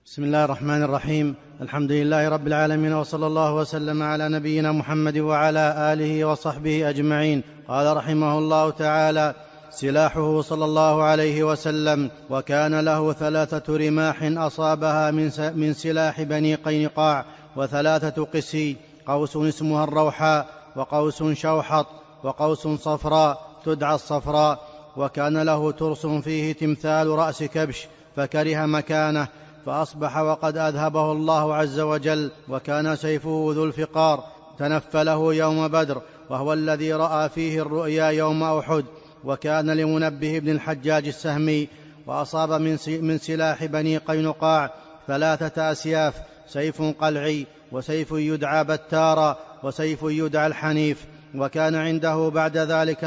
بسم الله الرحمن الرحيم. الحمد لله رب العالمين، وصلى الله وسلم على نبينا محمد وعلى آله وصحبه أجمعين. قال رحمه الله تعالى: سلاحه صلى الله عليه وسلم: وكان له 3 رماح أصابها من سلاح بني قينقاع، و3 قسي، قوس اسمها الروحاء، وقوس شوحط، وقوس صفراء تدعى الصفراء. وكان له ترس فيه تمثال رأس كبش، فكره مكانه، فأصبح وقد أذهبه الله عز وجل. وكان سيفه ذو الفقار، تنفله يوم بدر، وهو الذي رأى فيه الرؤيا يوم أحد. وكان لمنبه بن الحجاج السهمي، وأصاب من سلاح بني قينقاع 3 أسياف: سيف قلعي، وسيف يدعى بتارا، وسيف يدعى الحنيف. وكان عنده بعد ذلك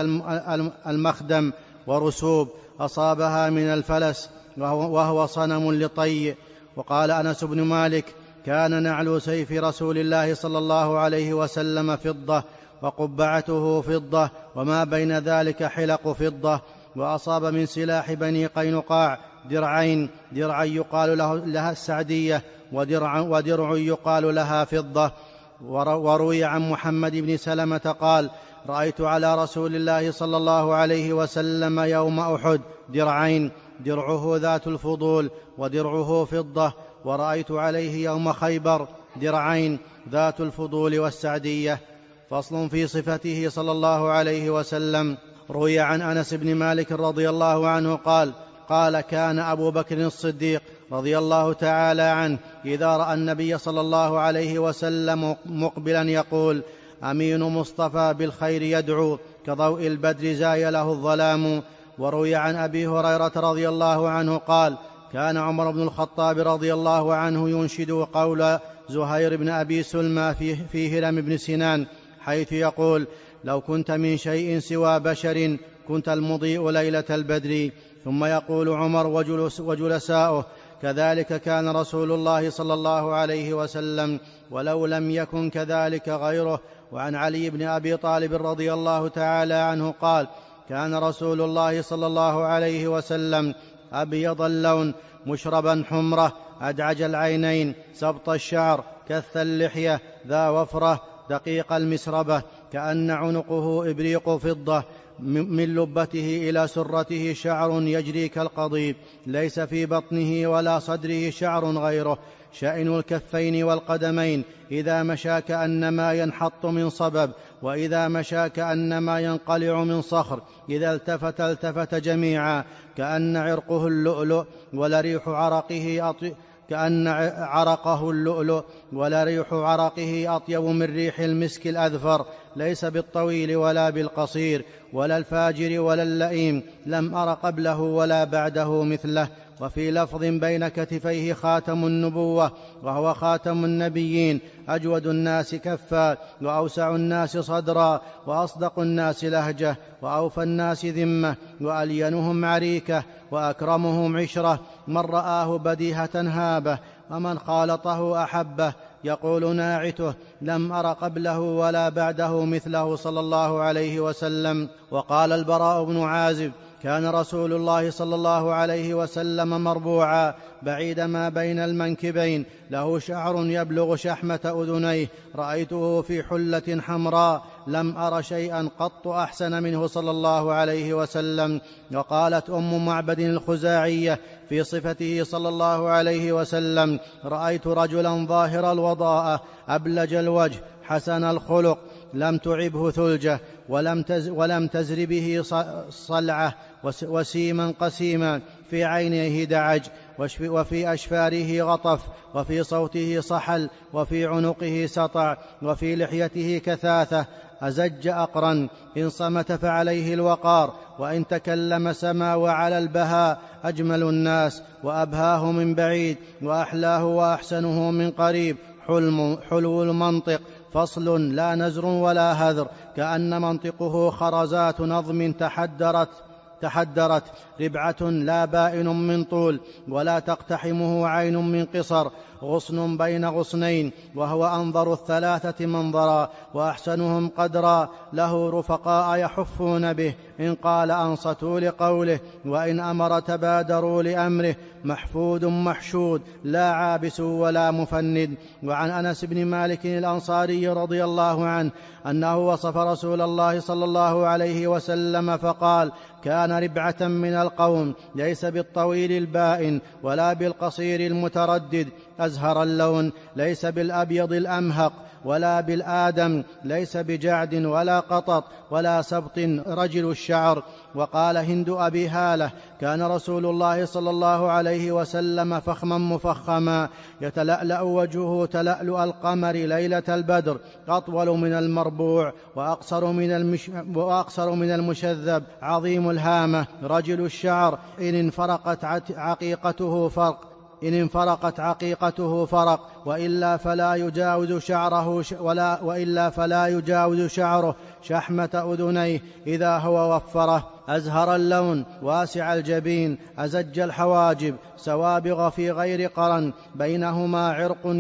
المخدم ورسوب، أصابها من الفلس، وهو صنم لطي. وقال أنس بن مالك: كان نعل سيف رسول الله صلى الله عليه وسلم فضة، وقبعته فضة، وما بين ذلك حلق فضة. وأصاب من سلاح بني قينقاع درعين: درعا يقال لها السعدية، ودرع يقال لها فضة. وروي عن محمد بن سلمة قال: رأيت على رسول الله صلى الله عليه وسلم يوم أحد درعين: درعه ذات الفضول، ودرعه فضة. ورأيت عليه يوم خيبر درعين: ذات الفضول والسعدية. فصل في صفته صلى الله عليه وسلم. روي عن أنس بن مالك رضي الله عنه قال: كان أبو بكر الصديق رضي الله تعالى عنه إذا رأى النبي صلى الله عليه وسلم مقبلا يقول: أمين مصطفى بالخير يدعو، كضوء البدر زاي له الظلام. وروي عن أبي هريرة رضي الله عنه قال: كان عمر بن الخطاب رضي الله عنه ينشد قول زهير بن أبي سلمى في هرم بن سنان، حيث يقول: لو كنت من شيء سوى بشر كنت المضيء ليلة البدر. ثم يقول عمر وجلساؤه: كذلك كان رسول الله صلى الله عليه وسلم، ولو لم يكن كذلك غيره. وعن علي بن أبي طالب رضي الله تعالى عنه قال: كان رسول الله صلى الله عليه وسلم أبيض اللون، مشربا حمرة، أدعج العينين، سبط الشعر، كث اللحية، ذا وفرة، دقيق المسربة، كأن عنقه إبريق فضة، من لبته إلى سرته شعر يجري كالقضيب، ليس في بطنه ولا صدره شعر غيره، شأن الكفين والقدمين، إذا مشى كأنما ينحط من صبب، وإذا مشى كأنما ينقلع من صخر، إذا التفت جميعا، كأن عرقه اللؤلؤ، ولريح عرقه أطيب من ريح المسك الأذفر، ليس بالطويل ولا بالقصير، ولا الفاجر ولا اللئيم، لم أر قبله ولا بعده مثله. وفي لفظ: بين كتفيه خاتم النبوة، وهو خاتم النبيين، أجود الناس كفا، وأوسع الناس صدرا، وأصدق الناس لهجة، وأوفى الناس ذمة، وألينهم عريكة، وأكرمهم عشرة. من رآه بديهة هابه، ومن خالطه أحبه. يقول ناعته: لم أر قبله ولا بعده مثله صلى الله عليه وسلم. وقال البراء بن عازب: كان رسول الله صلى الله عليه وسلم مربوعا، بعيد ما بين المنكبين، له شعر يبلغ شحمة أذنيه، رأيته في حلة حمراء، لم أر شيئا قط أحسن منه صلى الله عليه وسلم. وقالت أم معبد الخزاعية في صفته صلى الله عليه وسلم: رأيت رجلا ظاهر الوضاءة، أبلج الوجه، حسن الخلق، لم تعبه ثلجة، ولم تزر به صلعة، وسيما قسيما، في عينيه دعج، وفي أشفاره غطف، وفي صوته صحل، وفي عنقه سطع، وفي لحيته كثاثة، أزج أقرا، إن صمت فعليه الوقار، وإن تكلم سما، وعلى البهاء، أجمل الناس، وأبهاه من بعيد، وأحلاه وأحسنه من قريب، حلو المنطق، فصل لا نزر ولا هذر، كأن منطقه خرزات نظم تحدرت، ربعة لا بائن من طول، ولا تقتحمه عين من قصر، غصن بين غصنين، وهو أنظر الثلاثة منظرا وأحسنهم قدرا، له رفقاء يحفون به، إن قال أنصتوا لقوله، وإن أمر تبادروا لأمره، محفود محشود، لا عابس ولا مفند. وعن أنس بن مالك الأنصاري رضي الله عنه أنه وصف رسول الله صلى الله عليه وسلم فقال: كان ربعة من القوم، ليس بالطويل البائن ولا بالقصير المتردد، أزهر اللون، ليس بالأبيض الأمهق ولا بالآدم، ليس بجعد ولا قطط ولا سبط، رجل الشعر. وقال هند أبي هالة: كان رسول الله صلى الله عليه وسلم فخما مفخما، يتلألأ وجهه تلألؤ القمر ليلة البدر، أطول من المربوع وأقصر من المشذب، عظيم الهامة، رجل الشعر، إن انفرقت عقيقته فرق، وإلا فلا يجاوز شعره شحمة أذنيه إذا هو وفره، أزهر اللون، واسع الجبين، أزج الحواجب، سوابغ في غير قرن، بينهما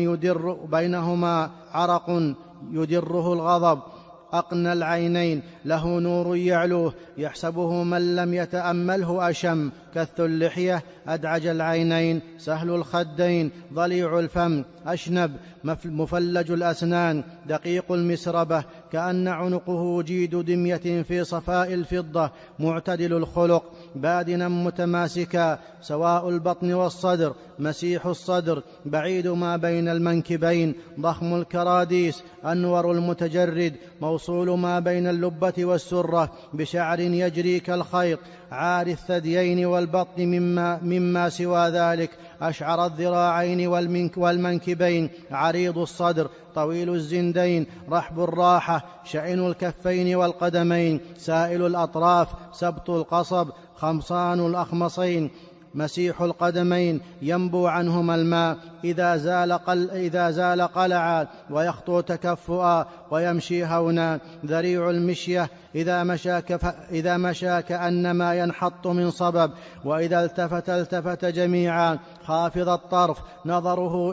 عرق يدره الغضب، أقنى العينين، له نور يعلوه، يحسبه من لم يتأمله أشم، كث اللحية، أدعج العينين، سهل الخدين، ضليع الفم، أشنب، مفلج الأسنان، دقيق المسربة، كأن عنقه جيد دمية في صفاء الفضة، معتدل الخلق، بادنا متماسكا، سواء البطن والصدر، مسيح الصدر، بعيد ما بين المنكبين، ضخم الكراديس، أنور المتجرد، موصول ما بين اللبة والسرة، بشعر يجري كالخيط، عاري الثديين والبطن مما سوى ذلك، أشعر الذراعين والمنكبين، عريض الصدر، طويل الزندين، رحب الراحة، شئن الكفين والقدمين، سائل الأطراف، سبط القصب، خمصان الأخمصين، مسيح القدمين، ينبو عنهما الماء، إذا زال قلعا، ويخطو تكفؤا، ويمشي هونا، ذريع المشية، إذا مشى كأنما ينحط من صبب، وإذا التفت جميعا، خافض الطرف، نظره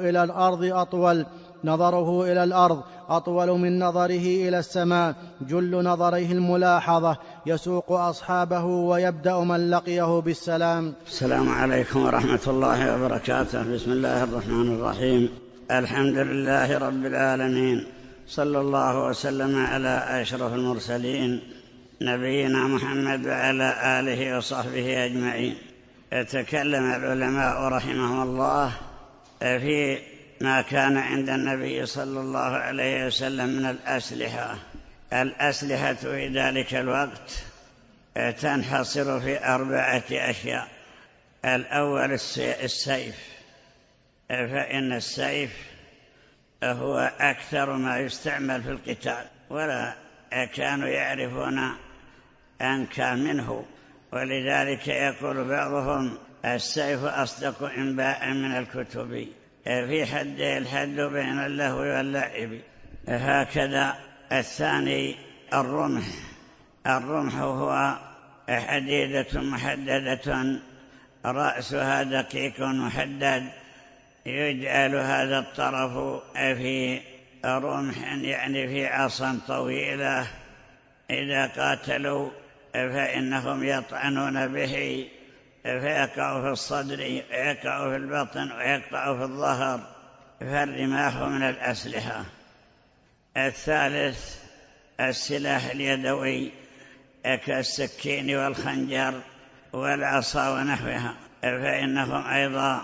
إلى الأرض أطول من نظره إلى السماء، جل نظره الملاحظة، يسوق أصحابه ويبدأ من لقيه بالسلام. السلام عليكم ورحمة الله وبركاته. بسم الله الرحمن الرحيم. الحمد لله رب العالمين، صلى الله وسلم على أشرف المرسلين نبينا محمد وعلى آله وصحبه أجمعين. يتكلم العلماء رحمهم الله في ما كان عند النبي صلى الله عليه وسلم من الأسلحة في ذلك الوقت تنحصر في 4 أشياء. الأول السيف، فإن السيف هو أكثر ما يستعمل في القتال، ولا كانوا يعرفون أنكى منه، ولذلك يقول بعضهم: السيف أصدق إنباء من الكتب، في حده الحد بين اللهو واللعب. هكذا الثاني الرمح هو حديدة محددة، رأسها دقيق محدد، يجعل هذا الطرف في رمح، يعني في عصا طويلة، إذا قاتلوا فإنهم يطعنون به فيقع في الصدر ويقع في البطن ويقطع في الظهر، فالرماح من الأسلحة. الثالث السلاح اليدوي كالسكين والخنجر والعصا ونحوها، فإنهم أيضا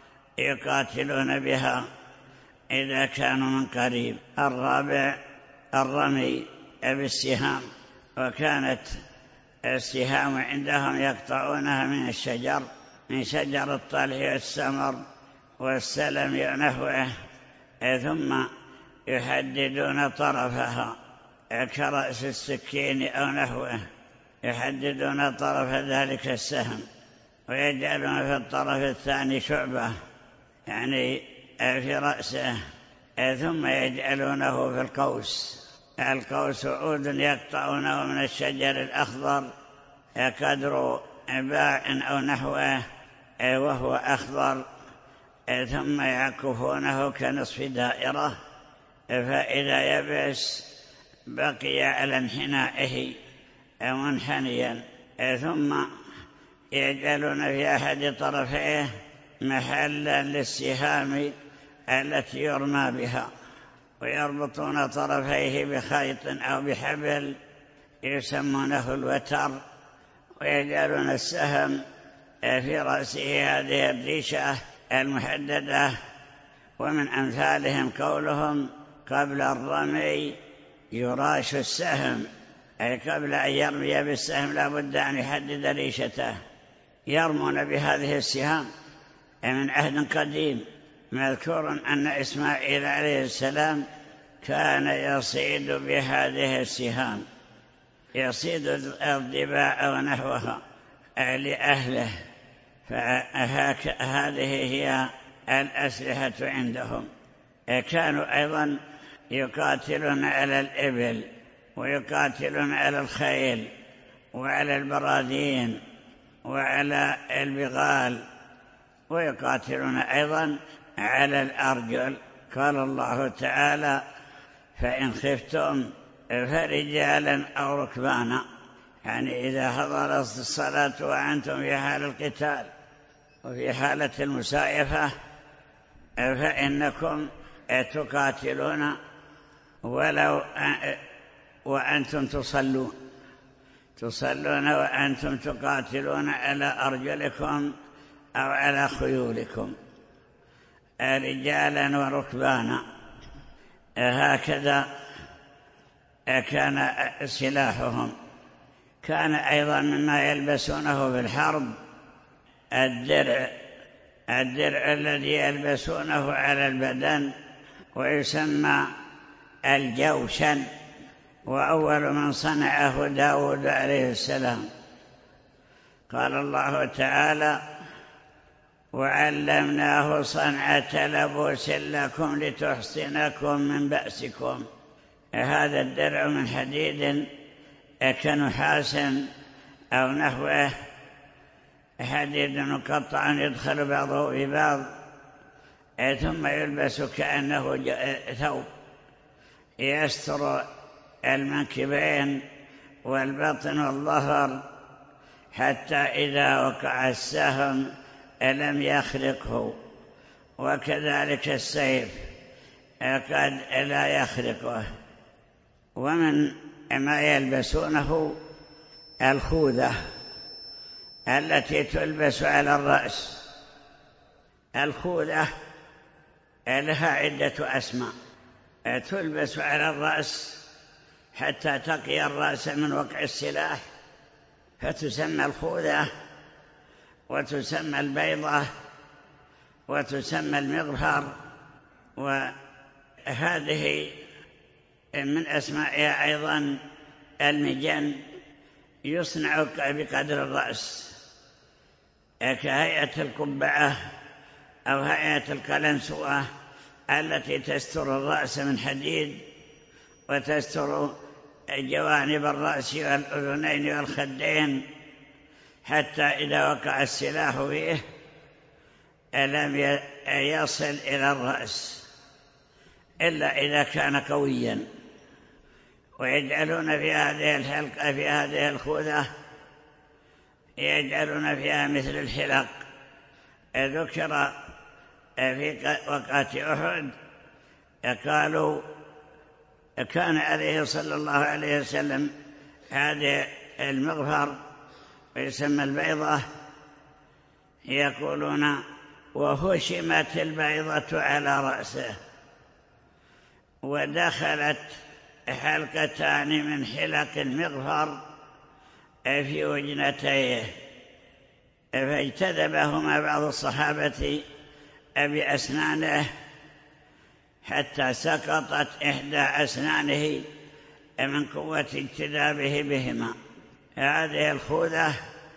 يقاتلون بها إذا كانوا من قريب. الرابع الرمي بالسهام، وكانت السهام عندهم يقطعونها من شجر الطلح والسمر والسلم ونحوه، ثم يحددون طرفها كرأس السكين أو نحوه، يحددون طرف ذلك السهم ويجعلون في الطرف الثاني شعبة، يعني في رأسه، ثم يجعلونه في القوس عود يقطعونه من الشجر الأخضر قدر باع أو نحوه، وهو أخضر، ثم يعكفونه كنصف دائرة، فإذا يبس بقي على انحنائه منحنيا، ثم يجعلون في أحد طرفيه محلا للسهام التي يرمى بها، ويربطون طرفيه بخيط أو بحبل يسمونه الوتر، ويجعلون السهم في رأسه هذه الريشة المحددة. ومن أمثالهم قولهم قبل الرمي يراش السهم، أي قبل أن يرمي بالسهم لا بد أن يحدد ريشته. يرمون بهذه السهام من عهد قديم. مذكور أن إسماعيل عليه السلام كان يصيد بهذه السهام، يصيد الضباع ونحوها لأهله، فهذه هي الأسلحة عندهم. كانوا أيضا يقاتلون على الإبل، ويقاتلون على الخيل، وعلى البراذين، وعلى البغال، ويقاتلون أيضا على الأرجل. قال الله تعالى: فإن خفتم فرجالا أو ركبانا، يعني إذا حضرت الصلاة وأنتم في حال القتال وفي حالة المسايفة فإنكم تقاتلون ولو وأنتم تصلون وأنتم تقاتلون على أرجلكم أو على خيولكم، رجالا وركبانا. هكذا كان سلاحهم. كان أيضا مما يلبسونه في الحرب الدرع الذي يلبسونه على البدن، ويسمى الجوشن، وأول من صنعه داود عليه السلام. قال الله تعالى: وعلمناه صنعة لبوس لكم لتحصنكم من بأسكم. هذا الدرع من حديد كنحاس أو نحوه، حديد مقطع يدخل بعضه في بعض، ثم يلبس كأنه ثوب يستر المنكبين والبطن والظهر، حتى إذا وقع السهم لم يخرقه. وكذلك السيف قد لا يخرقه. ومن ما يلبسونه الخوذة التي تلبس على الرأس. الخوذة لها عدة أسماء، تلبس على الرأس حتى تقي الرأس من وقع السلاح، فتسمى الخوذة، وتسمى البيضة، وتسمى المغفر. وهذه من أسمائها أيضا المجن، يصنع بقدر الرأس كهيئة القبعة أو هيئة القلنسوة التي تستر الرأس من حديد، وتستر جوانب الرأس والأذنين والخدين، حتى إذا وقع السلاح فيه لم يصل إلى الرأس إلا إذا كان قويا. ويجعلون في هذه الحلقة، في هذه الخوذة، يجعلون فيها مثل الحلق. ذكر في وقعة أحد قالوا كان عليه صلى الله عليه وسلم هذه المغفر ويسمى البيضة، يقولون: وهشمت البيضة على رأسه، ودخلت حلقتان من حلق المغفر في وجنتيه، فاجتذبهما بعض الصحابة بأسنانه حتى سقطت إحدى أسنانه من قوة اجتذابه بهما. هذه الخوذة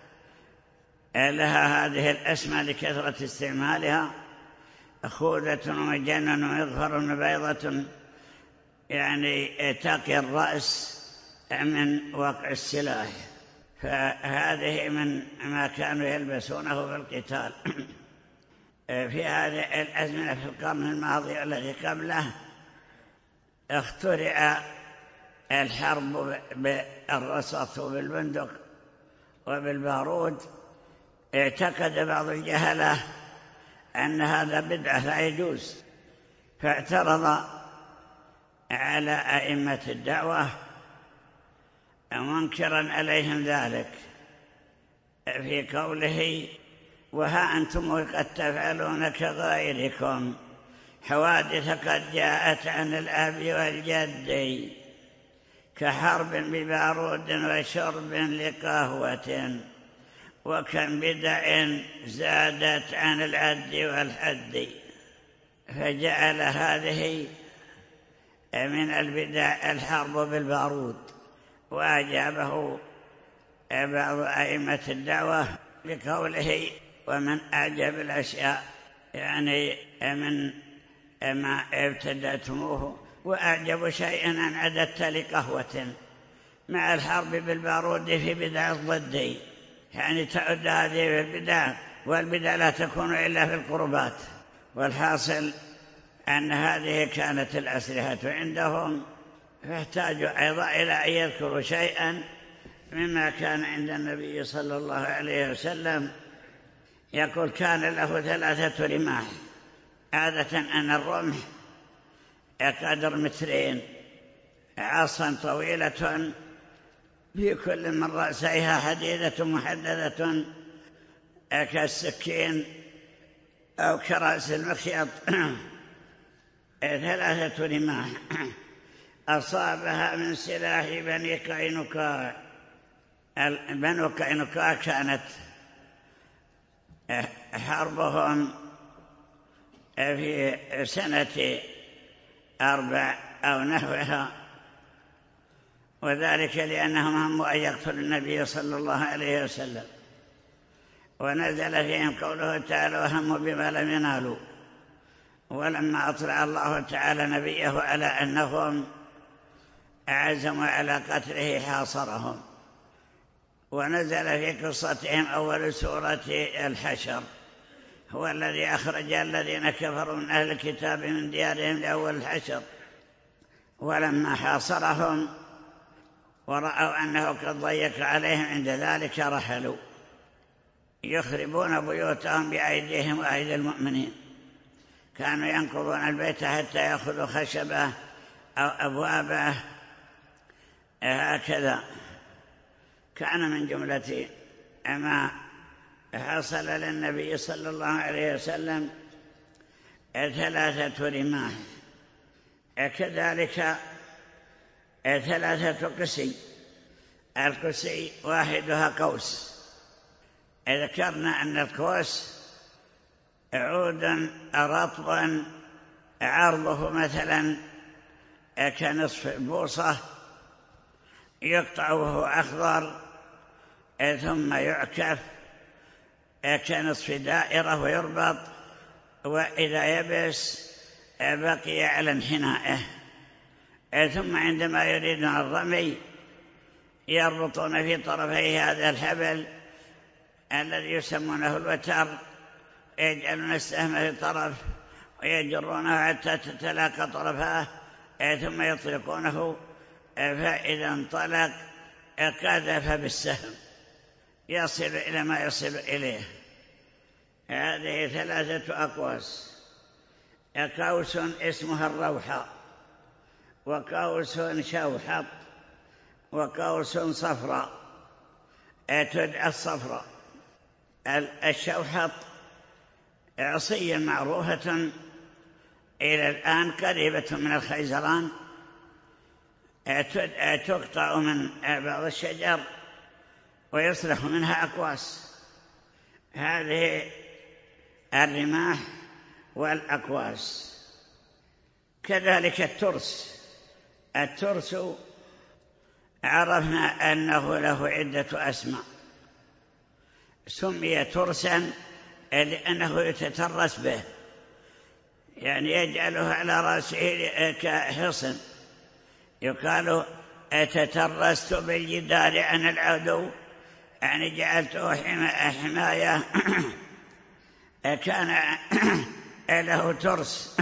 لها هذه الأسماء لكثرة استعمالها: خوذة ومجن ومغفر وبيضة، يعني تقي الرأس من وقع السلاح. فهذه من ما كانوا يلبسونه في القتال. في هذه الأزمنة في القرن الماضي والذي قبله اخترع الحرب بالرصاص وبالبندق وبالبارود. اعتقد بعض الجهلة أن هذا بدعة لا يجوز، فاعترض على أئمة الدعوة منكرا عليهم ذلك في قوله: وها أنتم قد تفعلون كغيركم حوادث قد جاءت عن الأب والجد كحرب ببارود وشرب لقهوة وكم بدع زادت عن العد والحد. فجعل هذه من البدع الحرب بالبارود، وأجابه بعض أئمة الدعوة بقوله: ومن أعجب الأشياء يعني من ما ابتدأتموه وأعجب شيئا أن عددت لقهوة مع الحرب بالبارود في بدع الضد، يعني تعد هذه البدع، والبدع لا تكون إلا في القربات. والحاصل أن هذه كانت الأسلحة عندهم، فاحتاجوا أيضا إلى أن يذكروا شيئا مما كان عند النبي صلى الله عليه وسلم. يقول: كان له 3 رماح، عادة أن الرمح قدر 2 متر، عصا طويلة في كل من رأسيها حديدة محددة كالسكين أو كرأس المخيط. 3 رماح أصابها من سلاح بني قينقاع. بنو قينقاع كانت حربهم في سنة 4 أو نحوها، وذلك لأنهم هموا أن يقتلوا النبي صلى الله عليه وسلم، ونزل فيهم قوله تعالى: وهموا بما لم ينالوا. ولما أطلع الله تعالى نبيه على أنهم عزموا على قتله حاصرهم. ونزل في قصتهم أول سورة الحشر: هو الذي أخرج الذين كفروا من أهل الكتاب من ديارهم لأول الحشر. ولما حاصرهم ورأوا أنه قد ضيق عليهم عند ذلك رحلوا يخربون بيوتهم بأيديهم وأيدي المؤمنين. كانوا ينقضون البيت حتى يأخذوا خشبه أو أبوابه، هكذا. كان من جملة ما حصل للنبي صلى الله عليه وسلم 3 رماح، كذلك 3 قسي. القسي واحدها قوس. ذكرنا أن القوس عود رطب عرضه مثلا كنصف بوصة، يقطع وهو أخضر ثم يعكف كنصف دائرة ويربط، وإذا يبس بقي على انحنائه. ثم عندما يريدون الرمي يربطون في طرفيه هذا الحبل الذي يسمونه الوتر، يجعلون السهم في طرف ويجرونه حتى تتلاقى طرفاه، ثم يطلقونه، فإذا انطلق قذف بالسهم يصل إلى ما يصل إليه. هذه 3 أقواس: قوس اسمها الروحة، وقوس شوحط، وقوس صفراء تدعى الصفراء. الشوحط عصية معروفة إلى الآن قريبة من الخيزران، تقطع من بعض الشجر ويصلح منها أقواس. هذه الرماح والأقواس. كذلك الترس عرفنا أنه له عدة أسماء. سمي ترسا لأنه يتترس به، يعني يجعله على رأسه كحصن. يقال: تترست بالجدار عن العدو، يعني جعلته حماية كان له ترس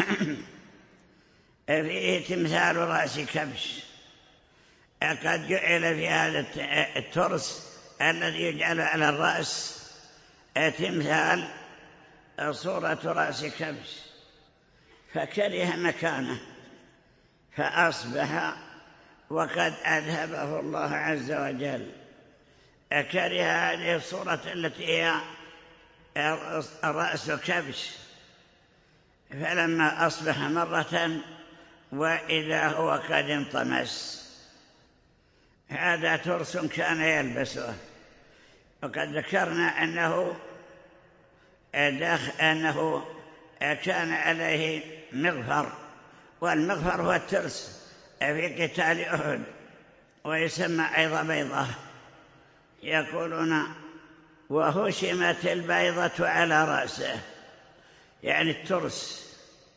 فيه تمثال رأس كبش، قد جعل في هذا الترس الذي يجعل على الرأس تمثال صورة رأس كبش، فكره مكانه فأصبح وقد أذهبه الله عز وجل. كره هذه الصورة التي هي رأس كبش، فلما أصبح مرة وإذا هو قد انطمس. هذا ترس كان يلبسه، وقد ذكرنا أنه كان عليه مغفر، والمغفر هو الترس في قتال أحد، ويسمى أيضا بيضة. يقولون وهشمت البيضة على رأسه، يعني الترس،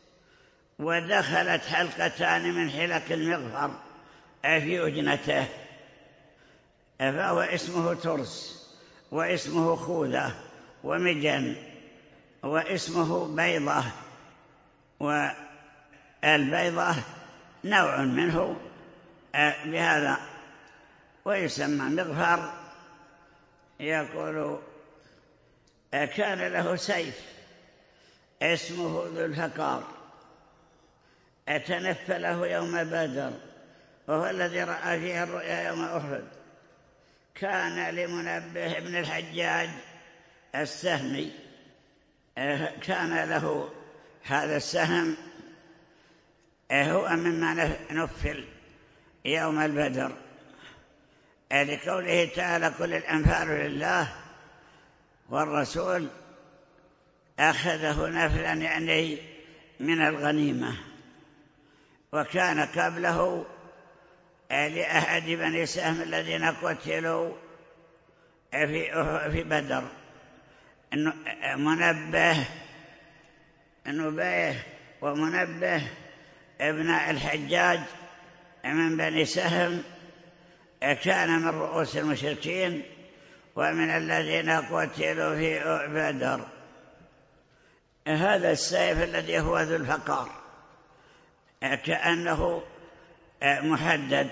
ودخلت حلقتان من حلق المغفر في أجنته، فهو اسمه ترس، واسمه خوذة ومجن، واسمه بيضة. والبيضة نوع منه بهذا، ويسمى مغفر. يقول كان له سيف اسمه ذو الفقار، أتنفله يوم بدر، وهو الذي رأى فيه الرؤيا يوم أحد. كان لمنبه بن الحجاج السهمي، كان له هذا السهم، هو مما نفل يوم البدر، لقوله تعالى كل الأنفال لله، والرسول أخذه نفلا يعني من الغنيمة. وكان قبله لأحد بني سهم الذين قتلوا في بدر نبيه ومنبه ابن الحجاج من بني سهم، كان من رؤوس المشركين ومن الذين قتلوا في بدر. هذا السيف الذي هو ذو الفقار كأنه محدد،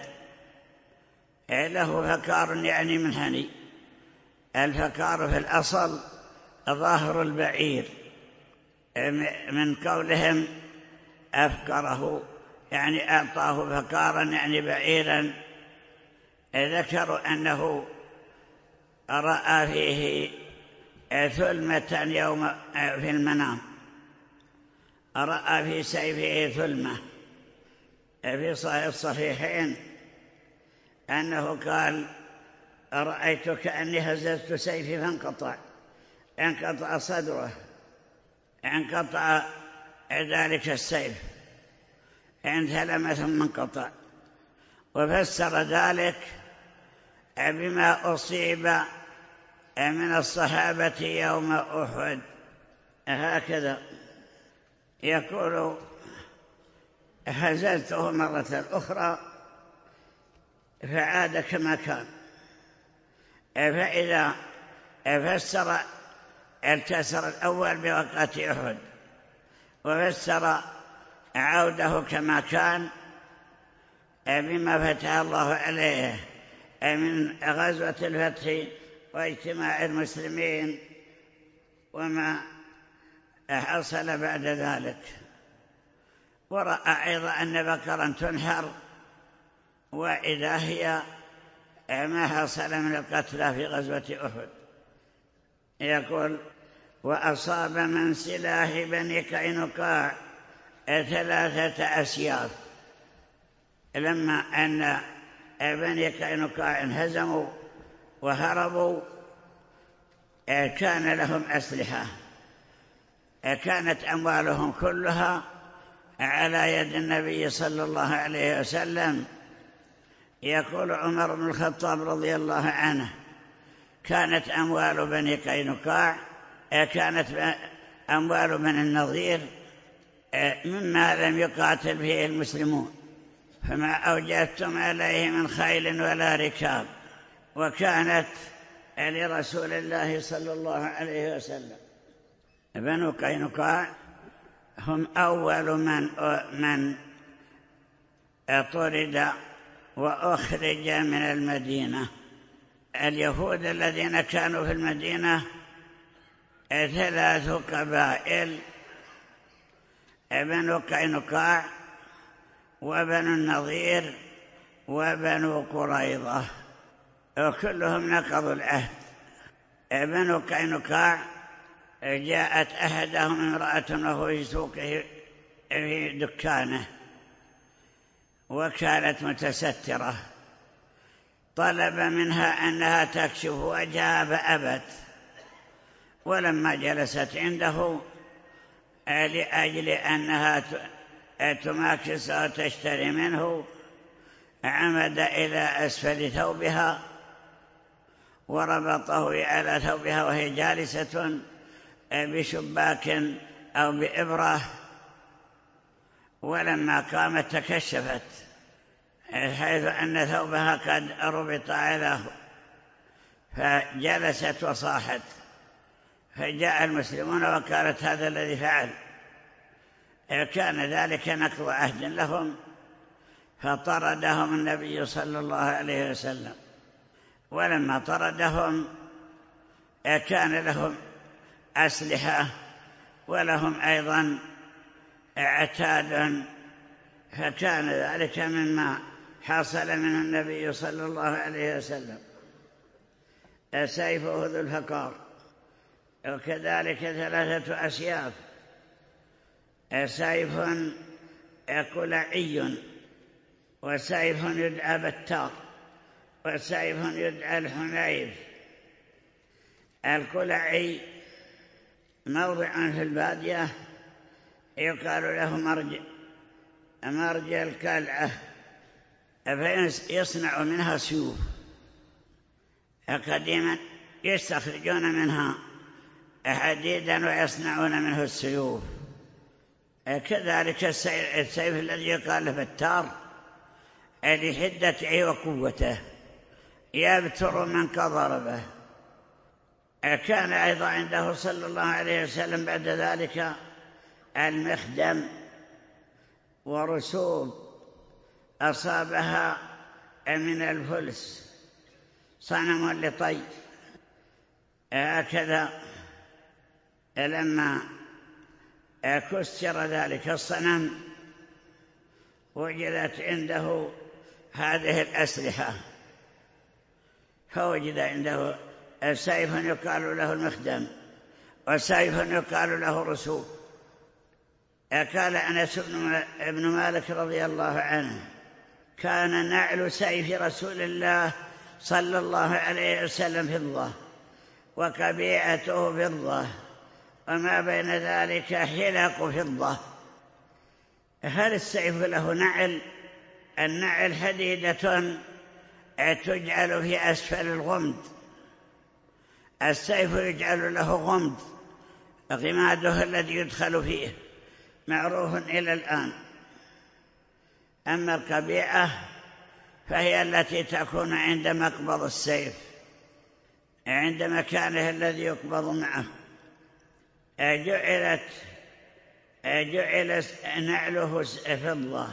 له فقار يعني منحني. الفقار في الأصل ظاهر البعير، من قولهم أفقره يعني أعطاه فقارا يعني بعيرا. ذكروا أنه رأى فيه ثلمة يوم في المنام، رأى في سيفه ثلمة. في الصحيحين أنه قال رأيت كأني هززت سيفي فانقطع، انقطع صدره، انقطع ذلك السيف، انثلم ثم انقطع. وفسر ذلك بما أصيب من الصحابة يوم أحد. هكذا يقول هزلته مرة أخرى فعاد كما كان. فإذا فسر الكسر الأول بوقعة أحد، وفسر عوده كما كان بما فتح الله عليه من غزوة الفتح واجتماع المسلمين وما حصل بعد ذلك. ورأى أيضا أن بقرا تنحر وإذا هي ما حصل من القتلى في غزوة أحد. يقول وأصاب من سلاح بني قينقاع 3 أسياف. لما أن بني قينقاع انهزموا وهربوا كان لهم أسلحة، كانت أموالهم كلها على يد النبي صلى الله عليه وسلم. يقول عمر بن الخطاب رضي الله عنه كانت أموال بني قينقاع كانت أموال بني النضير مما لم يقاتل فيه المسلمون، فما أوجدتم عليه من خيل ولا ركاب، وكانت لرسول الله صلى الله عليه وسلم. بنو قينقاع هم أول من طرد وأخرج من المدينة. اليهود الذين كانوا في المدينة 3 قبائل: بنو قينقاع وبنو النضير وبنو قريظة، وكلهم نقضوا العهد. بنو قينقاع جاءت أحدهم امرأة وهو في سوقه في دكانه وكانت متسترة، طلب منها أنها تكشف وجهها فأبت، ولما جلست عنده لأجل أنها تماكس وتشتري منه عمد إلى أسفل ثوبها وربطه على ثوبها وهي جالسة بشباك أو بإبرة، ولما قامت تكشفت حيث أن ثوبها قد ربط عليه، فجلست وصاحت، فجاء المسلمون وقالت هذا الذي فعل. كان ذلك نقض عهد لهم، فطردهم النبي صلى الله عليه وسلم. ولما طردهم كان لهم أسلحة ولهم أيضا عتاد، فكان ذلك مما حصل منه النبي صلى الله عليه وسلم. سيفه ذو الفقار، وكذلك 3 أسياف: سيف قلعي، وسيف يدعى بتار، وسيف يدعى الحنيف. القلعي موضع في البادية يقال له مرج القلعة، فيصنع منها سيوف. قديما يستخرجون منها حديدا ويصنعون منه السيوف. كذلك السيف الذي يقال له بتار لحدته وقوته يبتر من ضربه. كان أيضا عنده صلى الله عليه وسلم بعد ذلك المخدم ورسوم أصابها من الفلس، صنم لطي. هكذا لما كسر ذلك الصنم وجدت عنده هذه الأسلحة، فوجد عنده سيف يقال له المخدم وسيف يقال له رسوم. قال أنس بن مالك رضي الله عنه: كان نعل سيف رسول الله صلى الله عليه وسلم فضة، وكبيعته فضة، وما بين ذلك حلق فضة. هل السيف له نعل؟ النعل حديدة تجعل في أسفل الغمد، السيف يجعل له غمد، غماده الذي يدخل فيه معروف إلى الآن. أما القبيعة فهي التي تكون عند مقبض السيف، عند مكانه الذي يقبض معه. جعل نعله فضة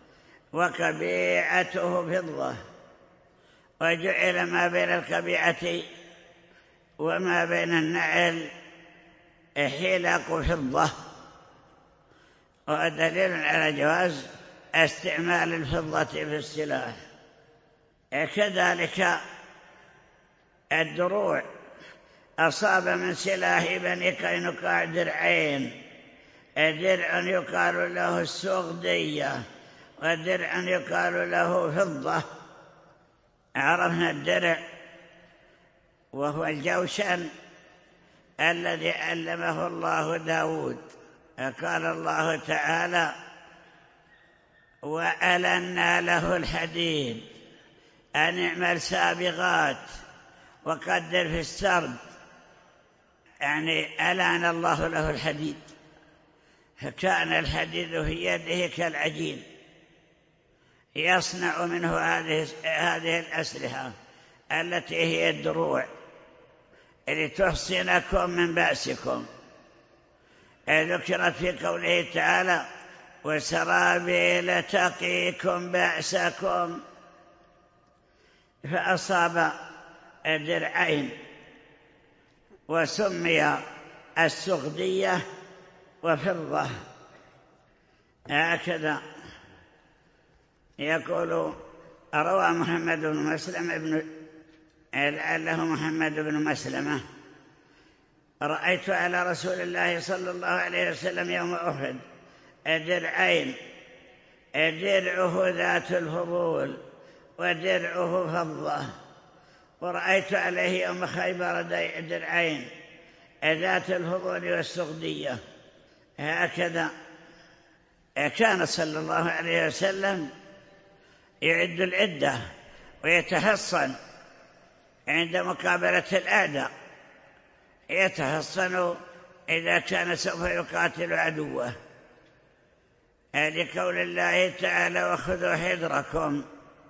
وقبيعته فضة، وجعل ما بين القبيعة وما بين النعل حلق فضة، ودليل على جواز استعمال الفضة في السلاح. كذلك الدروع: أصاب من سلاح بني قينقاع درعين: درع يقال له السغدية، ودرع يقال له فضة. عرفنا الدرع وهو الجوشن الذي علمه الله داود. قال الله تعالى: وألنا له الحديد أن اعمل سابغات وقدر في السرد، يعني ألان الله له الحديد، فكان الحديد في يده كالعجين، يصنع منه هذه الأسلحة التي هي الدروع لتحصنكم من بأسكم. ذكرت في قوله تعالى وسرابيل تقيكم بأسكم، فأصاب الدرعين، وسمي السغدية وفضة. هكذا يقول روى محمد بن مسلمة لعله محمد بن مسلمة: رأيت على رسول الله صلى الله عليه وسلم يوم أحد درعين، درعه ذات الفضول ودرعه فضة، ورأيت عليه يوم خيبر درعين ذات الفضول والسغدية. هكذا كان صلى الله عليه وسلم يعد العدة ويتحصن عند مقابلة الأعداء، يتحصن إذا كان سوف يقاتل عدوه، لقول الله تعالى وخذوا حذركم،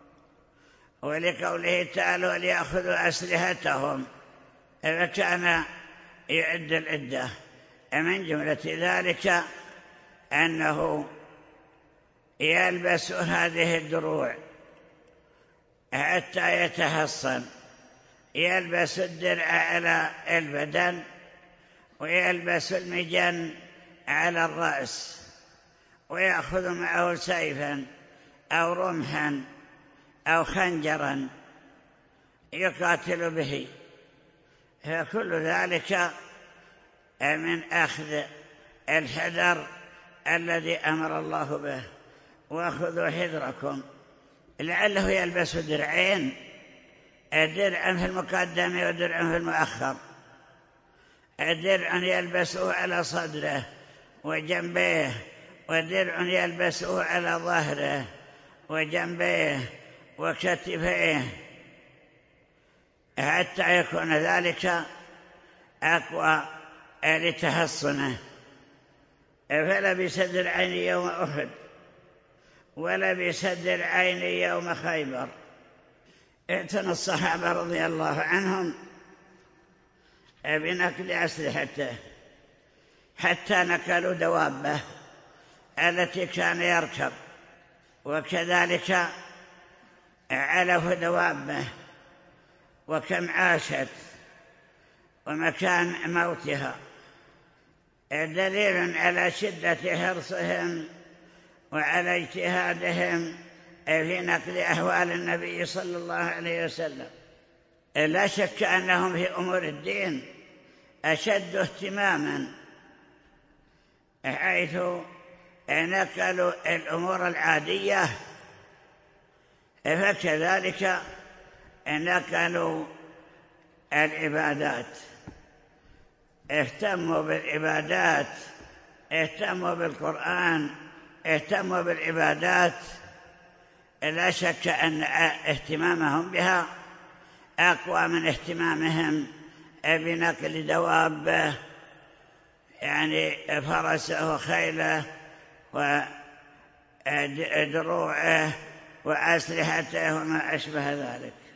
ولقوله تعالى وليأخذوا أسلحتهم، فكان يعد العدة. من جملة ذلك أنه يلبس هذه الدروع حتى يتحصن، يلبس الدرع على البدن ويلبس المجن على الرأس، ويأخذ معه سيفا أو رمحا أو خنجرا يقاتل به. فكل ذلك من أخذ الحذر الذي أمر الله به. وخذوا حذركم، لعله يلبس درعين، درعا في المقدم ودرعا في المؤخر. درعا يلبسه على صدره وجنبيه، ودرع يلبسه على ظهره وجنبيه وكتفيه، حتى يكون ذلك أقوى لتحصنه. فلبس درعين يوم أحد ولبس درعين يوم خيبر. اعتنى الصحابة رضي الله عنهم بنقل أسلحته، حتى نقلوا دوابه التي كان يركب، وكذلك علف دوابه وكم عاشت ومكان موتها، دليل على شدة حرصهم وعلى اجتهادهم في نقل أحوال النبي صلى الله عليه وسلم. لا شك أنهم في أمور الدين أشد اهتماما، حيث نقلوا الأمور العادية، فكذلك نقلوا العبادات، اهتموا بالعبادات، اهتموا بالقرآن، اهتموا بالعبادات. لا شك أن اهتمامهم بها أقوى من اهتمامهم بنقل دوابه، يعني فرسه وخيله ودروعه وأسلحته وما أشبه ذلك.